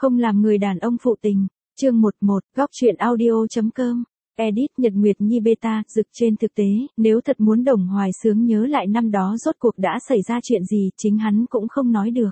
Không làm người đàn ông phụ tình. Chương 11, góc truyện audio.com. Edit Nhật Nguyệt Nhi beta, dực trên thực tế, nếu thật muốn Đồng Hoài Sướng nhớ lại năm đó rốt cuộc đã xảy ra chuyện gì, chính hắn cũng không nói được.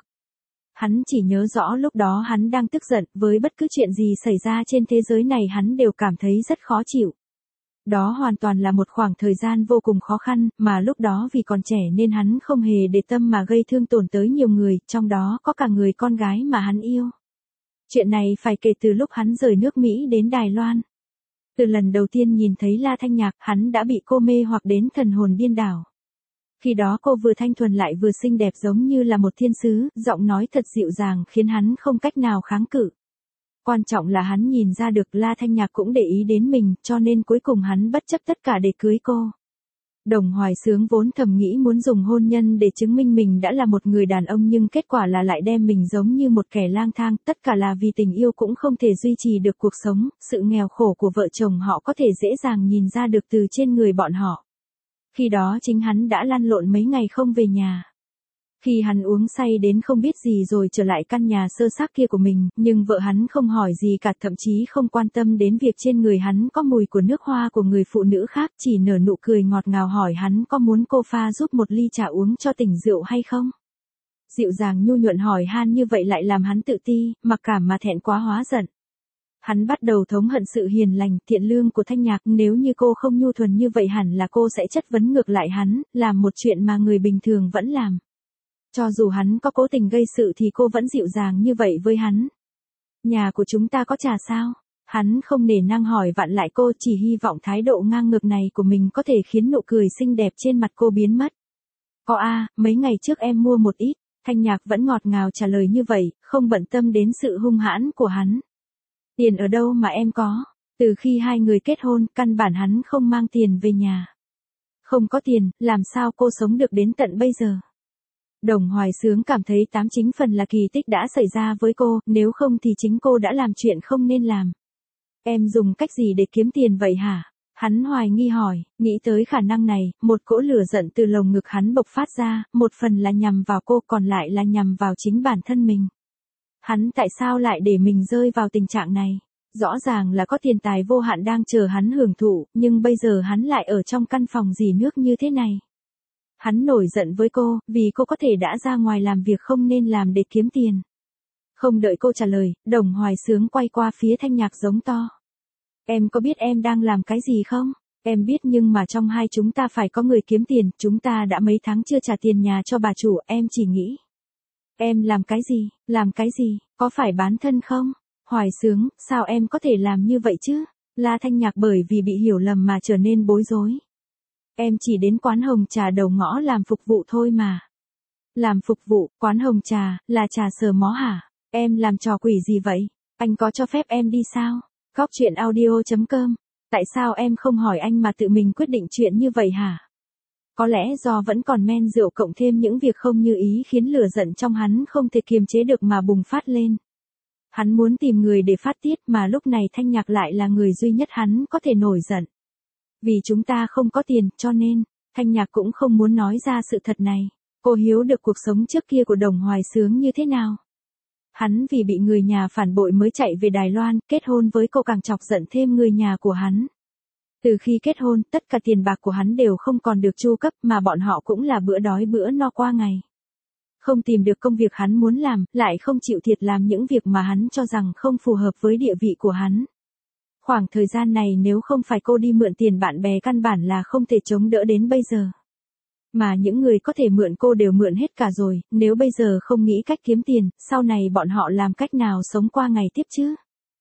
Hắn chỉ nhớ rõ lúc đó hắn đang tức giận, với bất cứ chuyện gì xảy ra trên thế giới này hắn đều cảm thấy rất khó chịu. Đó hoàn toàn là một khoảng thời gian vô cùng khó khăn, mà lúc đó vì còn trẻ nên hắn không hề để tâm mà gây thương tổn tới nhiều người, trong đó có cả người con gái mà hắn yêu. Chuyện này phải kể từ lúc hắn rời nước Mỹ đến Đài Loan. Từ lần đầu tiên nhìn thấy La Thanh Nhạc, hắn đã bị cô mê hoặc đến thần hồn điên đảo. Khi đó cô vừa thanh thuần lại vừa xinh đẹp giống như là một thiên sứ, giọng nói thật dịu dàng khiến hắn không cách nào kháng cự. Quan trọng là hắn nhìn ra được La Thanh Nhạc cũng để ý đến mình, cho nên cuối cùng hắn bất chấp tất cả để cưới cô. Đồng Hoài Sướng vốn thầm nghĩ muốn dùng hôn nhân để chứng minh mình đã là một người đàn ông, nhưng kết quả là lại đem mình giống như một kẻ lang thang, tất cả là vì tình yêu cũng không thể duy trì được cuộc sống, sự nghèo khổ của vợ chồng họ có thể dễ dàng nhìn ra được từ trên người bọn họ. Khi đó chính hắn đã lăn lộn mấy ngày không về nhà. Khi hắn uống say đến không biết gì rồi trở lại căn nhà sơ xác kia của mình, nhưng vợ hắn không hỏi gì cả, thậm chí không quan tâm đến việc trên người hắn có mùi của nước hoa của người phụ nữ khác, chỉ nở nụ cười ngọt ngào hỏi hắn có muốn cô pha giúp một ly trà uống cho tỉnh rượu hay không. Dịu dàng nhu nhuận hỏi han như vậy lại làm hắn tự ti, mặc cảm mà thẹn quá hóa giận. Hắn bắt đầu thống hận sự hiền lành, thiện lương của Thanh Nhạc, nếu như cô không nhu thuần như vậy hẳn là cô sẽ chất vấn ngược lại hắn, làm một chuyện mà người bình thường vẫn làm. Cho dù hắn có cố tình gây sự thì cô vẫn dịu dàng như vậy với hắn. Nhà của chúng ta có trà sao? Hắn không nể nang hỏi vặn lại cô, chỉ hy vọng thái độ ngang ngược này của mình có thể khiến nụ cười xinh đẹp trên mặt cô biến mất. Có a, mấy ngày trước em mua một ít. Thanh Nhạc vẫn ngọt ngào trả lời như vậy, không bận tâm đến sự hung hãn của hắn. Tiền ở đâu mà em có? Từ khi hai người kết hôn, căn bản hắn không mang tiền về nhà. Không có tiền, làm sao cô sống được đến tận bây giờ? Đồng Hoài Sướng cảm thấy 89 phần là kỳ tích đã xảy ra với cô, nếu không thì chính cô đã làm chuyện không nên làm. Em dùng cách gì để kiếm tiền vậy hả? Hắn hoài nghi hỏi, nghĩ tới khả năng này, một cỗ lửa giận từ lồng ngực hắn bộc phát ra, một phần là nhằm vào cô, còn lại là nhằm vào chính bản thân mình. Hắn tại sao lại để mình rơi vào tình trạng này? Rõ ràng là có tiền tài vô hạn đang chờ hắn hưởng thụ, nhưng bây giờ hắn lại ở trong căn phòng rỉ nước như thế này. Hắn nổi giận với cô, vì cô có thể đã ra ngoài làm việc không nên làm để kiếm tiền. Không đợi cô trả lời, Đồng Hoài Sướng quay qua phía Thanh Nhạc giống to. Em có biết em đang làm cái gì không? Em biết, nhưng mà trong hai chúng ta phải có người kiếm tiền, chúng ta đã mấy tháng chưa trả tiền nhà cho bà chủ, em chỉ nghĩ. Em làm cái gì? Làm cái gì? Có phải bán thân không? Hoài Sướng, sao em có thể làm như vậy chứ? La Thanh Nhạc bởi vì bị hiểu lầm mà trở nên bối rối. Em chỉ đến quán hồng trà đầu ngõ làm phục vụ thôi mà. Làm phục vụ, quán hồng trà, là trà sờ mó hả? Em làm trò quỷ gì vậy? Anh có cho phép em đi sao? Góc truyện audio.com. Tại sao em không hỏi anh mà tự mình quyết định chuyện như vậy hả? Có lẽ do vẫn còn men rượu cộng thêm những việc không như ý khiến lửa giận trong hắn không thể kiềm chế được mà bùng phát lên. Hắn muốn tìm người để phát tiết mà lúc này Thanh Nhạc lại là người duy nhất hắn có thể nổi giận. Vì chúng ta không có tiền, cho nên, Thanh Nhạc cũng không muốn nói ra sự thật này. Cô hiểu được cuộc sống trước kia của Đồng Hoài Sướng như thế nào. Hắn vì bị người nhà phản bội mới chạy về Đài Loan, kết hôn với cô càng chọc giận thêm người nhà của hắn. Từ khi kết hôn, tất cả tiền bạc của hắn đều không còn được chu cấp mà bọn họ cũng là bữa đói bữa no qua ngày. Không tìm được công việc hắn muốn làm, lại không chịu thiệt làm những việc mà hắn cho rằng không phù hợp với địa vị của hắn. Khoảng thời gian này nếu không phải cô đi mượn tiền bạn bè căn bản là không thể chống đỡ đến bây giờ. Mà những người có thể mượn cô đều mượn hết cả rồi, nếu bây giờ không nghĩ cách kiếm tiền, sau này bọn họ làm cách nào sống qua ngày tiếp chứ?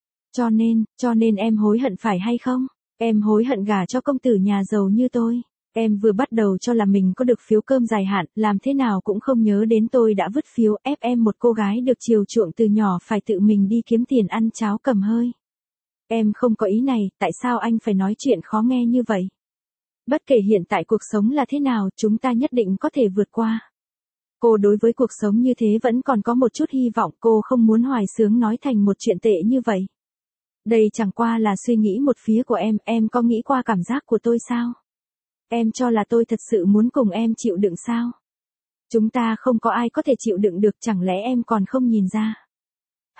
Cho nên em hối hận phải hay không? Em hối hận gả cho công tử nhà giàu như tôi. Em vừa bắt đầu cho là mình có được phiếu cơm dài hạn, làm thế nào cũng không nhớ đến tôi đã vứt phiếu, ép em một cô gái được chiều chuộng từ nhỏ phải tự mình đi kiếm tiền ăn cháo cầm hơi. Em không có ý này, tại sao anh phải nói chuyện khó nghe như vậy? Bất kể hiện tại cuộc sống là thế nào, chúng ta nhất định có thể vượt qua. Cô đối với cuộc sống như thế vẫn còn có một chút hy vọng, cô không muốn Hoài Sướng nói thành một chuyện tệ như vậy. Đây chẳng qua là suy nghĩ một phía của em có nghĩ qua cảm giác của tôi sao? Em cho là tôi thật sự muốn cùng em chịu đựng sao? Chúng ta không có ai có thể chịu đựng được, chẳng lẽ em còn không nhìn ra?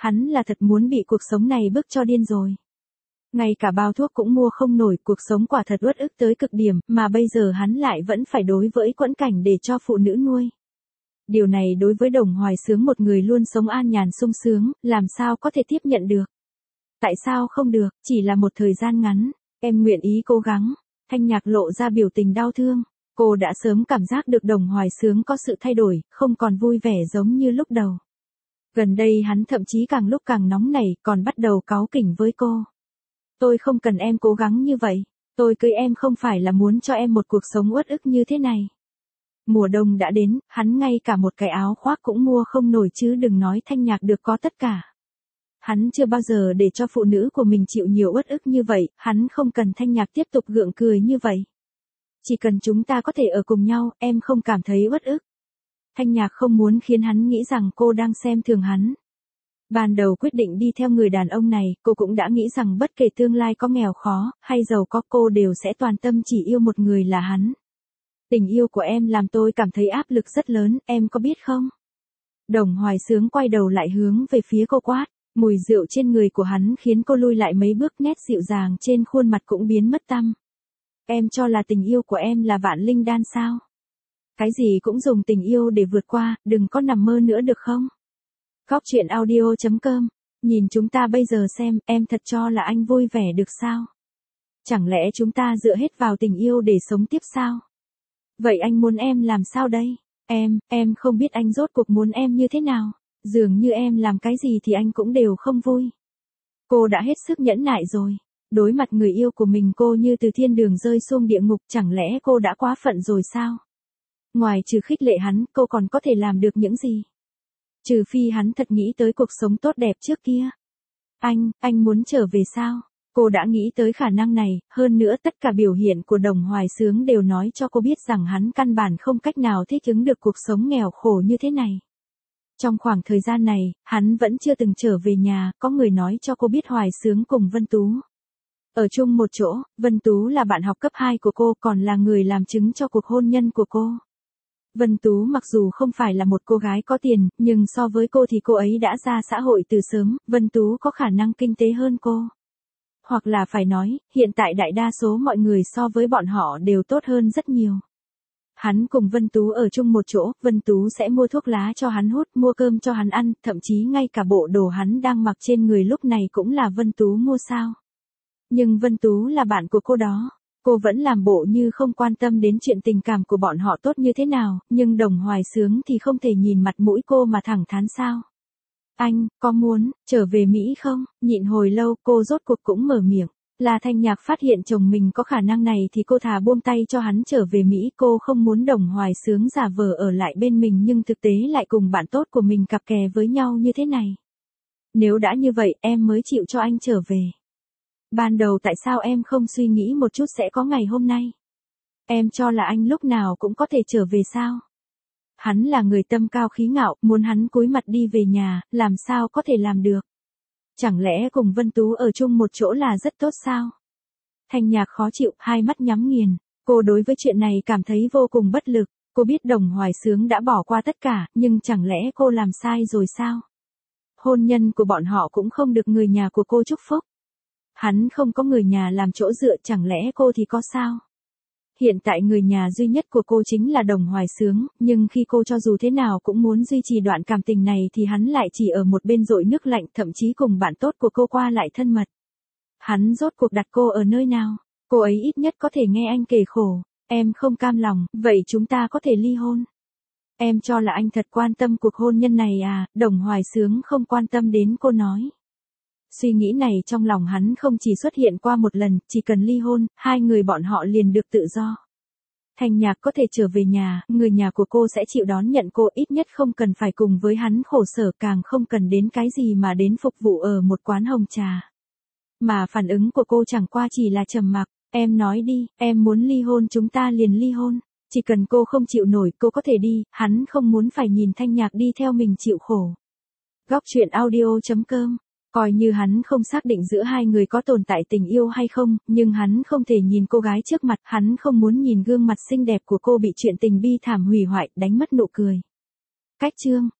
hắn là thật muốn bị cuộc sống này bức cho điên rồi. Ngay cả bao thuốc cũng mua không nổi, cuộc sống quả thật uất ức tới cực điểm, mà bây giờ hắn lại vẫn phải đối với quẫn cảnh để cho phụ nữ nuôi. Điều này đối với Đồng Hoài Sướng, một người luôn sống an nhàn sung sướng, làm sao có thể tiếp nhận được? Tại sao không được, chỉ là một thời gian ngắn, em nguyện ý cố gắng. Thanh Nhạc lộ ra biểu tình đau thương. Cô đã sớm cảm giác được Đồng Hoài Sướng có sự thay đổi, không còn vui vẻ giống như lúc đầu. Gần đây hắn thậm chí càng lúc càng nóng nảy, còn bắt đầu cáu kỉnh với cô. Tôi không cần em cố gắng như vậy. Tôi cưới em không phải là muốn cho em một cuộc sống uất ức như thế này. Mùa đông đã đến, hắn ngay cả một cái áo khoác cũng mua không nổi chứ đừng nói Thanh Nhạc được có tất cả. Hắn chưa bao giờ để cho phụ nữ của mình chịu nhiều uất ức như vậy, hắn không cần Thanh Nhạc tiếp tục gượng cười như vậy. Chỉ cần chúng ta có thể ở cùng nhau, em không cảm thấy uất ức. Thanh Nhạc không muốn khiến hắn nghĩ rằng cô đang xem thường hắn. Ban đầu quyết định đi theo người đàn ông này, cô cũng đã nghĩ rằng bất kể tương lai có nghèo khó, hay giàu có cô đều sẽ toàn tâm chỉ yêu một người là hắn. Tình yêu của em làm tôi cảm thấy áp lực rất lớn, em có biết không? Đồng Hoài Sướng quay đầu lại hướng về phía cô quát. Mùi rượu trên người của hắn khiến cô lui lại mấy bước, nét dịu dàng trên khuôn mặt cũng biến mất tăm. Em cho là tình yêu của em là vạn linh đan sao? Cái gì cũng dùng tình yêu để vượt qua, đừng có nằm mơ nữa được không? Góc truyện audio.com. Nhìn chúng ta bây giờ xem, em thật cho là anh vui vẻ được sao? Chẳng lẽ chúng ta dựa hết vào tình yêu để sống tiếp sao? Vậy anh muốn em làm sao đây? Em không biết anh rốt cuộc muốn em như thế nào. Dường như em làm cái gì thì anh cũng đều không vui. Cô đã hết sức nhẫn nại rồi. Đối mặt người yêu của mình cô như từ thiên đường rơi xuống địa ngục, chẳng lẽ cô đã quá phận rồi sao? Ngoài trừ khích lệ hắn, cô còn có thể làm được những gì? Trừ phi hắn thật nghĩ tới cuộc sống tốt đẹp trước kia. Anh muốn trở về sao? Cô đã nghĩ tới khả năng này, hơn nữa tất cả biểu hiện của Đồng Hoài Sướng đều nói cho cô biết rằng hắn căn bản không cách nào thích ứng được cuộc sống nghèo khổ như thế này. Trong khoảng thời gian này, hắn vẫn chưa từng trở về nhà, có người nói cho cô biết Hoài Sướng cùng Vân Tú ở chung một chỗ. Vân Tú là bạn học cấp 2 của cô, còn là người làm chứng cho cuộc hôn nhân của cô. Vân Tú mặc dù không phải là một cô gái có tiền, nhưng so với cô thì cô ấy đã ra xã hội từ sớm, Vân Tú có khả năng kinh tế hơn cô. Hoặc là phải nói, hiện tại đại đa số mọi người so với bọn họ đều tốt hơn rất nhiều. Hắn cùng Vân Tú ở chung một chỗ, Vân Tú sẽ mua thuốc lá cho hắn hút, mua cơm cho hắn ăn, thậm chí ngay cả bộ đồ hắn đang mặc trên người lúc này cũng là Vân Tú mua sao. Nhưng Vân Tú là bạn của cô đó. Cô vẫn làm bộ như không quan tâm đến chuyện tình cảm của bọn họ tốt như thế nào, nhưng Đồng Hoài Sướng thì không thể nhìn mặt mũi cô mà thẳng thắn sao. Anh, có muốn trở về Mỹ không? Nhịn hồi lâu cô rốt cuộc cũng mở miệng. Là Thanh Nhạc phát hiện chồng mình có khả năng này thì cô thà buông tay cho hắn trở về Mỹ. Cô không muốn Đồng Hoài Sướng giả vờ ở lại bên mình nhưng thực tế lại cùng bạn tốt của mình cặp kè với nhau như thế này. Nếu đã như vậy em mới chịu cho anh trở về. Ban đầu tại sao em không suy nghĩ một chút sẽ có ngày hôm nay? Em cho là anh lúc nào cũng có thể trở về sao? Hắn là người tâm cao khí ngạo, muốn hắn cúi mặt đi về nhà, làm sao có thể làm được? Chẳng lẽ cùng Vân Tú ở chung một chỗ là rất tốt sao? Thanh Nhạc khó chịu, hai mắt nhắm nghiền. Cô đối với chuyện này cảm thấy vô cùng bất lực. Cô biết Đồng Hoài Sướng đã bỏ qua tất cả, nhưng chẳng lẽ cô làm sai rồi sao? Hôn nhân của bọn họ cũng không được người nhà của cô chúc phúc. Hắn không có người nhà làm chỗ dựa, chẳng lẽ cô thì có sao? Hiện tại người nhà duy nhất của cô chính là Đồng Hoài Sướng, nhưng khi cô cho dù thế nào cũng muốn duy trì đoạn cảm tình này thì hắn lại chỉ ở một bên dội nước lạnh, thậm chí cùng bạn tốt của cô qua lại thân mật. Hắn rốt cuộc đặt cô ở nơi nào? Cô ấy ít nhất có thể nghe anh kể khổ. Em không cam lòng, vậy chúng ta có thể ly hôn. Em cho là anh thật quan tâm cuộc hôn nhân này à? Đồng Hoài Sướng không quan tâm đến cô nói. Suy nghĩ này trong lòng hắn không chỉ xuất hiện qua một lần, chỉ cần ly hôn, hai người bọn họ liền được tự do. Thanh Nhạc có thể trở về nhà, người nhà của cô sẽ chịu đón nhận cô, ít nhất không cần phải cùng với hắn khổ sở, càng không cần đến cái gì mà đến phục vụ ở một quán hồng trà. Mà phản ứng của cô chẳng qua chỉ là trầm mặc. Em nói đi, em muốn ly hôn chúng ta liền ly hôn. Chỉ cần cô không chịu nổi cô có thể đi, hắn không muốn phải nhìn Thanh Nhạc đi theo mình chịu khổ. Góc truyện audio.com. Coi như hắn không xác định giữa hai người có tồn tại tình yêu hay không, nhưng hắn không thể nhìn cô gái trước mặt, hắn không muốn nhìn gương mặt xinh đẹp của cô bị chuyện tình bi thảm hủy hoại, đánh mất nụ cười. Cách chương